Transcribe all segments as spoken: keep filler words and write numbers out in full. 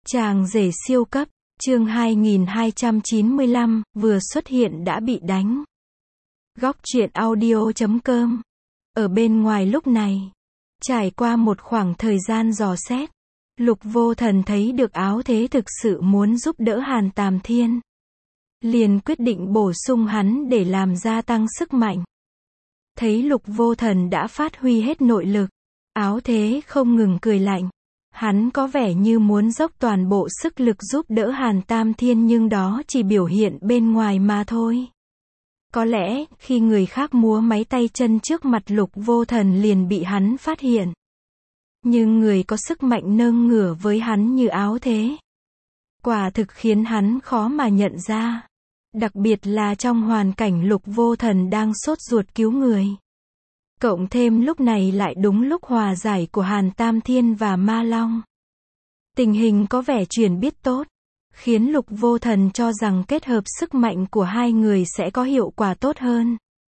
Chàng rể siêu cấp, chương hai nghìn hai trăm chín mươi lăm, vừa xuất hiện đã bị đánh. Góc truyện audio chấm com. Ở bên ngoài lúc này, trải qua một khoảng thời gian dò xét, Lục Vô Thần thấy được Áo Thế thực sự muốn giúp đỡ Hàn Tam Thiên. Liền quyết định bổ sung hắn để làm gia tăng sức mạnh. Thấy Lục Vô Thần đã phát huy hết nội lực, Áo Thế không ngừng cười lạnh. Hắn có vẻ như muốn dốc toàn bộ sức lực giúp đỡ Hàn Tam Thiên nhưng đó chỉ biểu hiện bên ngoài mà thôi. Có lẽ, khi người khác múa máy tay chân trước mặt Lục Vô Thần liền bị hắn phát hiện. Nhưng người có sức mạnh nâng ngửa với hắn như Áo Thế, quả thực khiến hắn khó mà nhận ra. Đặc biệt là trong hoàn cảnh Lục Vô Thần đang sốt ruột cứu người. Cộng thêm lúc này lại đúng lúc hòa giải của Hàn Tam Thiên và Ma Long. Tình hình có vẻ chuyển biến tốt, khiến Lục Vô Thần cho rằng kết hợp sức mạnh của hai người sẽ có hiệu quả tốt hơn.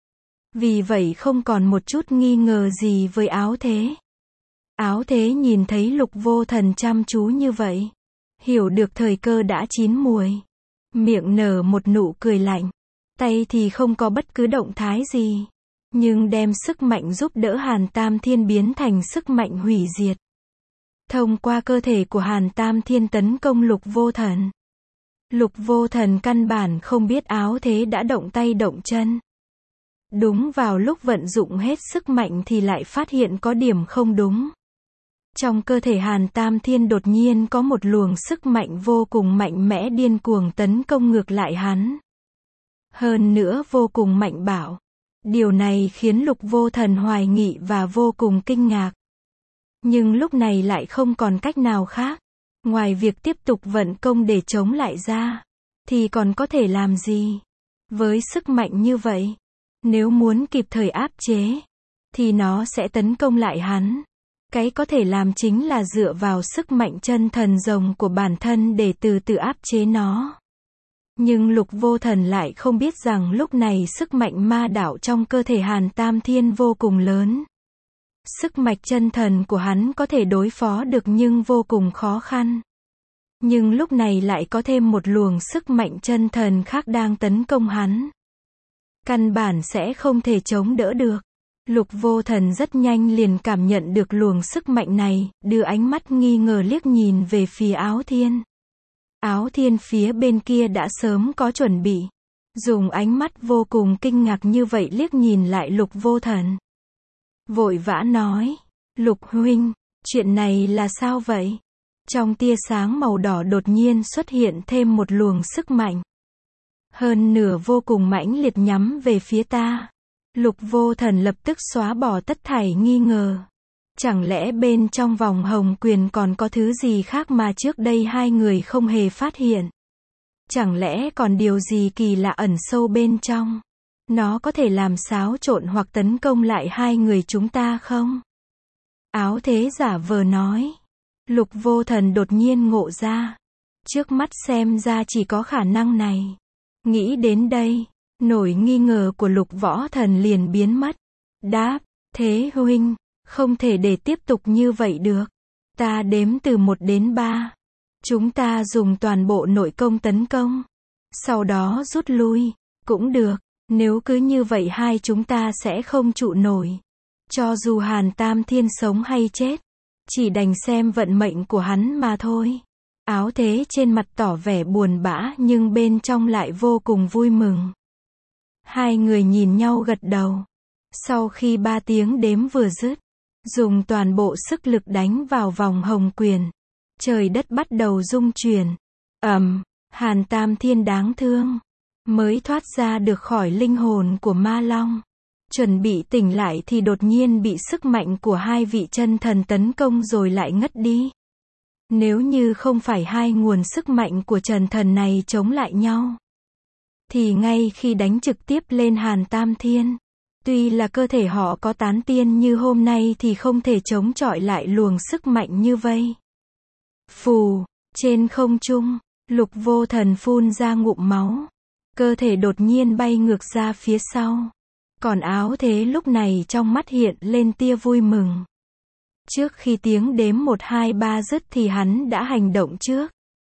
Vì vậy không còn một chút nghi ngờ gì với Áo Thế. Áo Thế nhìn thấy Lục Vô Thần chăm chú như vậy, hiểu được thời cơ đã chín muồi. Miệng nở một nụ cười lạnh, tay thì không có bất cứ động thái gì. Nhưng đem sức mạnh giúp đỡ Hàn Tam Thiên biến thành sức mạnh hủy diệt. Thông qua cơ thể của Hàn Tam Thiên tấn công Lục Vô Thần. Lục Vô Thần căn bản không biết Áo Thế đã động tay động chân. Đúng vào lúc vận dụng hết sức mạnh thì lại phát hiện có điểm không đúng. Trong cơ thể Hàn Tam Thiên đột nhiên có một luồng sức mạnh vô cùng mạnh mẽ điên cuồng tấn công ngược lại hắn. Hơn nữa vô cùng mạnh bạo. Điều này khiến Lục Vô Thần hoài nghị và vô cùng kinh ngạc. Nhưng lúc này lại không còn cách nào khác. Ngoài việc tiếp tục vận công để chống lại ra, thì còn có thể làm gì? Với sức mạnh như vậy, nếu muốn kịp thời áp chế, thì nó sẽ tấn công lại hắn. Cái có thể làm chính là dựa vào sức mạnh chân thần rồng của bản thân để từ từ áp chế nó. Nhưng Lục Vô Thần lại không biết rằng lúc này sức mạnh ma đạo trong cơ thể Hàn Tam Thiên vô cùng lớn. Sức mạch chân thần của hắn có thể đối phó được nhưng vô cùng khó khăn. Nhưng lúc này lại có thêm một luồng sức mạnh chân thần khác đang tấn công hắn. Căn bản sẽ không thể chống đỡ được. Lục Vô Thần rất nhanh liền cảm nhận được luồng sức mạnh này, đưa ánh mắt nghi ngờ liếc nhìn về phía Áo Thiên. Áo Thiên phía bên kia đã sớm có chuẩn bị. Dùng ánh mắt vô cùng kinh ngạc như vậy liếc nhìn lại Lục Vô Thần. Vội vã nói, Lục huynh, chuyện này là sao vậy? Trong tia sáng màu đỏ đột nhiên xuất hiện thêm một luồng sức mạnh. Hơn nửa vô cùng mãnh liệt nhắm về phía ta. Lục Vô Thần lập tức xóa bỏ tất thảy nghi ngờ. Chẳng lẽ bên trong vòng hồng quyền còn có thứ gì khác mà trước đây hai người không hề phát hiện? Chẳng lẽ còn điều gì kỳ lạ ẩn sâu bên trong? Nó có thể làm xáo trộn hoặc tấn công lại hai người chúng ta không? Áo Thế giả vờ nói. Lục Vô Thần đột nhiên ngộ ra. Trước mắt xem ra chỉ có khả năng này. Nghĩ đến đây, nỗi nghi ngờ của Lục Võ Thần liền biến mất. Đáp, Thế huynh, không thể để tiếp tục như vậy được. Ta đếm từ một đến ba. Chúng ta dùng toàn bộ nội công tấn công. Sau đó rút lui. Cũng được, nếu cứ như vậy hai chúng ta sẽ không trụ nổi. Cho dù Hàn Tam Thiên sống hay chết, chỉ đành xem vận mệnh của hắn mà thôi. Áo Thế trên mặt tỏ vẻ buồn bã nhưng bên trong lại vô cùng vui mừng. Hai người nhìn nhau gật đầu. Sau khi ba tiếng đếm vừa dứt, dùng toàn bộ sức lực đánh vào vòng hồng quyền. Trời đất bắt đầu rung chuyển. Ầm, um, Hàn Tam Thiên đáng thương. Mới thoát ra được khỏi linh hồn của Ma Long. Chuẩn bị tỉnh lại thì đột nhiên bị sức mạnh của hai vị chân thần tấn công rồi lại ngất đi. Nếu như không phải hai nguồn sức mạnh của Trần Thần này chống lại nhau, thì ngay khi đánh trực tiếp lên Hàn Tam Thiên, tuy là cơ thể họ có tán tiên như hôm nay thì không thể chống chọi lại luồng sức mạnh như vây. Phù, trên không trung, Lục Vô Thần phun ra ngụm máu. Cơ thể đột nhiên bay ngược ra phía sau. Còn Áo Thế lúc này trong mắt hiện lên tia vui mừng. Trước khi tiếng đếm một hai ba dứt thì hắn đã hành động trước.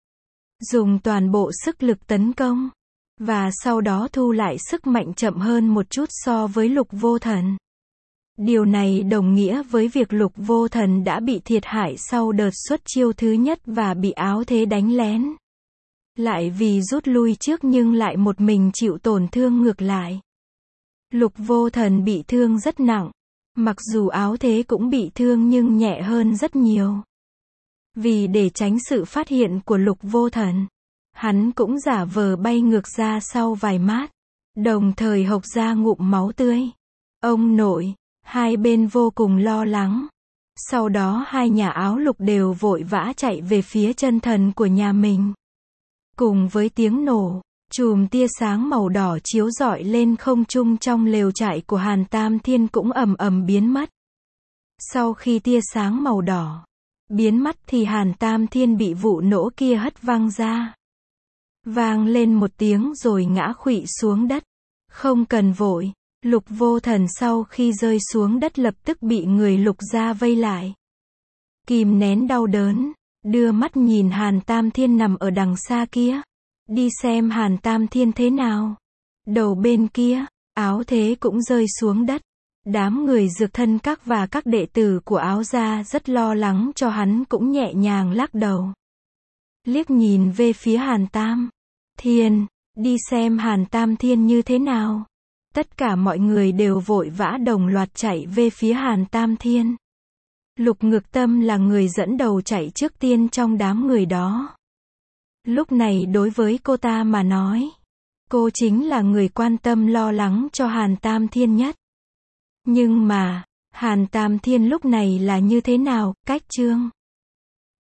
dùng toàn bộ sức lực tấn công, và sau đó thu lại sức mạnh chậm hơn một chút so với Lục Vô Thần. Điều này đồng nghĩa với việc Lục Vô Thần đã bị thiệt hại sau đợt xuất chiêu thứ nhất và bị Áo Thế đánh lén. Lại vì rút lui trước nhưng lại một mình chịu tổn thương ngược lại. Lục Vô Thần bị thương rất nặng. Mặc dù Áo Thế cũng bị thương nhưng nhẹ hơn rất nhiều. Vì để tránh sự phát hiện của Lục Vô Thần, hắn cũng giả vờ bay ngược ra sau vài mát, đồng thời hộc ra ngụm máu tươi. Ông nội, hai bên vô cùng lo lắng. Sau đó hai nhà áo lục đều vội vã chạy về phía chân thần của nhà mình. Cùng với tiếng nổ, chùm tia sáng màu đỏ chiếu rọi lên không trung trong lều trại của Hàn Tam Thiên cũng ầm ầm biến mất. Sau khi tia sáng màu đỏ biến mất thì Hàn Tam Thiên bị vụ nổ kia hất văng ra. Vang lên một tiếng rồi ngã khuỵu xuống đất. Không cần vội, Lục Vô Thần sau khi rơi xuống đất lập tức bị người Lục gia vây lại. Kìm nén đau đớn, đưa mắt nhìn Hàn Tam Thiên nằm ở đằng xa kia. Đi xem Hàn Tam Thiên thế nào. Đầu bên kia, Áo Thế cũng rơi xuống đất. Đám người Dược Thân Các và các đệ tử của Áo gia rất lo lắng cho hắn cũng nhẹ nhàng lắc đầu. Liếc nhìn về phía Hàn Tam Thiên, đi xem Hàn Tam Thiên như thế nào. Tất cả mọi người đều vội vã đồng loạt chạy về phía Hàn Tam Thiên. Lục Ngược Tâm là người dẫn đầu chạy trước tiên trong đám người đó. Lúc này đối với cô ta mà nói, cô chính là người quan tâm lo lắng cho Hàn Tam Thiên nhất. Nhưng mà, Hàn Tam Thiên lúc này là như thế nào? Cách chương